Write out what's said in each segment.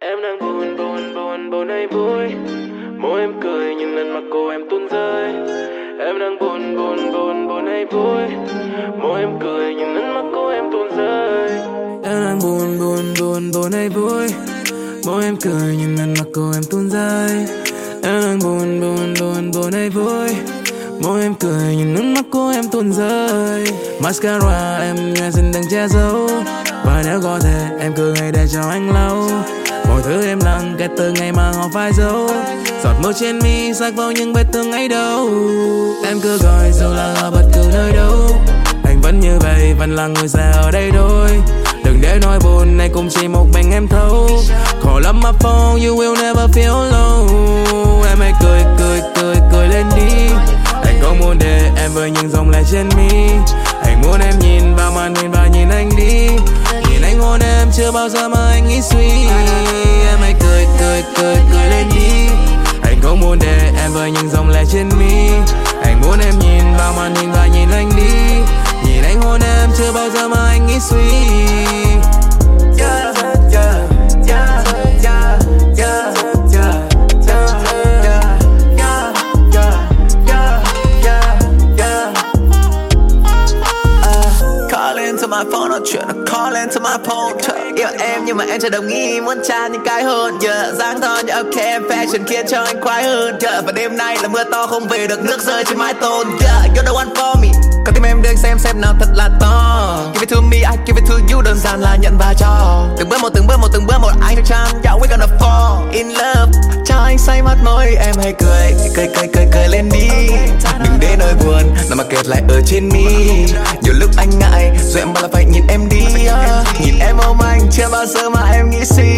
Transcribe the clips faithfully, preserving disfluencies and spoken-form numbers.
Em đang buồn buồn buồn buồn hay vui, môi em cười nhưng lần mặt cô em tuôn rơi. Em đang buồn buồn buồn buồn hay vui, môi em cười nhưng lần mặt cô em tuôn rơi. Em đang buồn buồn buồn buồn hay vui, môi em cười nhưng lần mặt cô em tuôn rơi. Em đang buồn buồn buồn buồn hay vui, môi em cười nhưng nước mắt của em tuôn rơi. Mascara em nghe xin đừng che giấu, và nếu có thể em cứ hãy để cho anh lâu. Mọi thứ em lặng kể từ ngày mà họ phai dấu, giọt mưa trên mi sắc vào những vết thương ấy đâu. Em cứ gọi dù là ở bất cứ nơi đâu, anh vẫn như vậy, vẫn là người sẽ ở đây thôi. Đừng để nỗi buồn này cũng chỉ một mình em thấu. Call up my phone, you will never feel alone. Em hãy cười cười cười cười lên đi. Anh không muốn để em với những dòng lệ trên mi. Anh muốn em nhìn vào màn hình và nhìn anh đi. Nhìn anh hôn em chưa bao giờ mà anh nghĩ suy. Em hãy cười cười cười cười lên đi. Anh không muốn để em với những dòng lệ trên mi. Anh muốn em nhìn vào màn hình và nhìn anh đi. Nhìn anh hôn em chưa bao giờ mà anh nghĩ suy. Yeah, yeah, yeah, yeah, yeah, yeah. To my phone, nói chuyện là call into my phone. Yêu em nhưng mà em chưa đồng ý, muốn tra những cái hơn. Yeah, dáng thon như ok, em fashion khiến cho anh khoái hơn. Yeah, và đêm nay là mưa to không về được, nước rơi trên mái tôn. Yeah, you're the one for me. Còn tim em đừng xem xem nào thật là to. Give it to me, I give it to you, đơn giản là nhận và cho. Từng bước một, từng bước một, từng bước một, anh chắc chắn yeah, we're gonna fall in love. Cho anh say mắt môi, em hãy cười, cười cười cười cười lên đi. Đừng để nỗi buồn nằm mà kẹt lại ở trên mi. Nhiều lúc anh ngại, rồi em bảo là phải nhìn em đi. uh. Nhìn em ôm anh chưa bao giờ mà em nghĩ suy.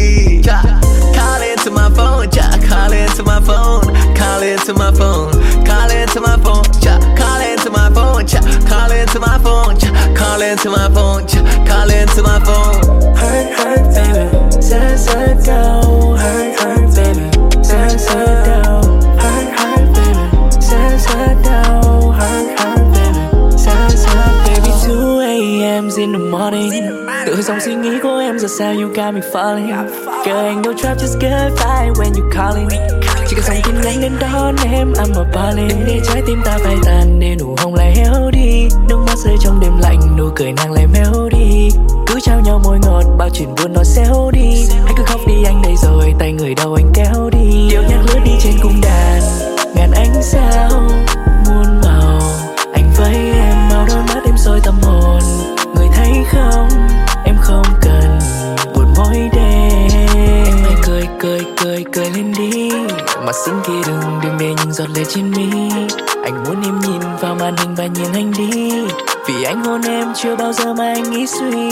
Call into my phone, call into my phone, call into my phone, call into my phone, call into my phone, call into my phone, call into my phone, call into my phone. Hurt, hurt, baby, sad, sad, down. Hurt, hurt, baby, sad, sad, down. Hurt, hurt, baby, sad, sad, down. Hurt, hurt, baby, sad, sad, baby. two a.m. in the morning. Tự dòng suy nghĩ của em giờ sao you got me falling. Girl, ain't no trap, just get fine when you calling. Chỉ cần dòng tin nhắn đến đón em, I'm a ballin'. Đừng để trái tim ta phai tàn, để nụ hồng lại héo đi. Nước mắt rơi trong đêm lạnh, nụ cười nàng lại méo đi. Cứ trao nhau môi ngọt, bao chuyện buồn nó xéo đi. Hãy cứ khóc đi anh đây rồi, tay người đâu anh kéo đi. Điệu nhạc lướt đi trên cung đàn, ngàn ánh sao muôn màu. Anh với em màu đôi mắt em soi tâm hồn. Người thấy không, em không cần buồn mỗi đêm. Em hãy cười cười cười cười lên đi. Mặt xinh kia đừng đừng để những giọt lệ trên mi. Anh muốn em nhìn vào màn hình và nhìn anh đi. Vì anh hôn em chưa bao giờ mà anh nghĩ suy.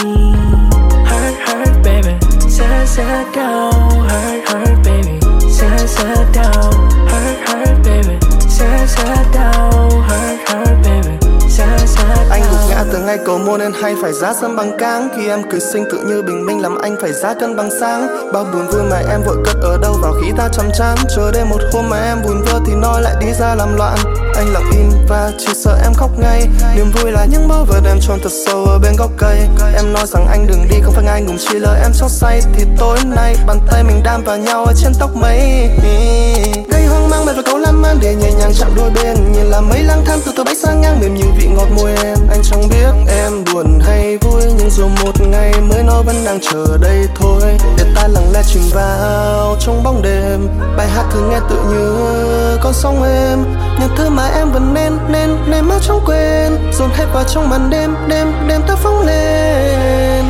Hurt hurt baby, sad sad down. Hurt hurt baby, sad sad down. Hurt hurt baby, sad sad down. Hurt hurt baby, sad sad down. Anh gục ngã từ ngày cầu môn nên hay phải giá sớm bằng cáng. Khi em cười xinh tự như bình minh làm anh phải giá cân bằng sáng. Bao buồn vui mà em vội cất ở đâu vào khi ta chăm chán. Chờ đến một hôm mà em buồn vơ thì nói lại đi ra làm loạn. Anh lặng im và chỉ sợ em khóc ngay. Niềm vui là những báu vật em chôn thật sâu ở bên gốc cây. Em nói rằng anh đừng đi, không phải anh ngùng chỉ lời em xót say. Thì tối nay bàn tay mình đan vào nhau ở trên tóc mây. Gây hoang mang mệt và câu lan man để nhẹ nhàng chạm đôi bên. Nhìn là mấy lang thang từ từ bay sang ngang mềm như vị ngọt môi em. Anh chẳng biết em buồn hay vui, nhưng dù một ngày mới nó vẫn đang chờ đây thôi. Để ta lặng lẽ chìm vào trong bóng đêm. Bài hát thường nghe tự như con sóng êm. Những thứ mà em vẫn nên nên nên mất trong quên. Dồn hết vào trong màn đêm đêm đêm ta phóng lên.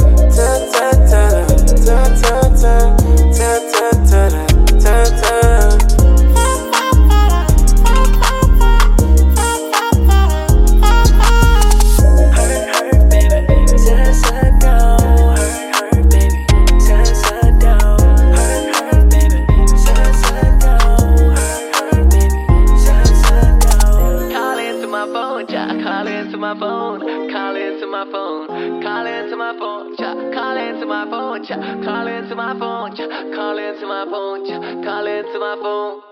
Call into my phone, call into my phone, call into my phone, call into my phone, call into my phone, call into my phone, call into my phone.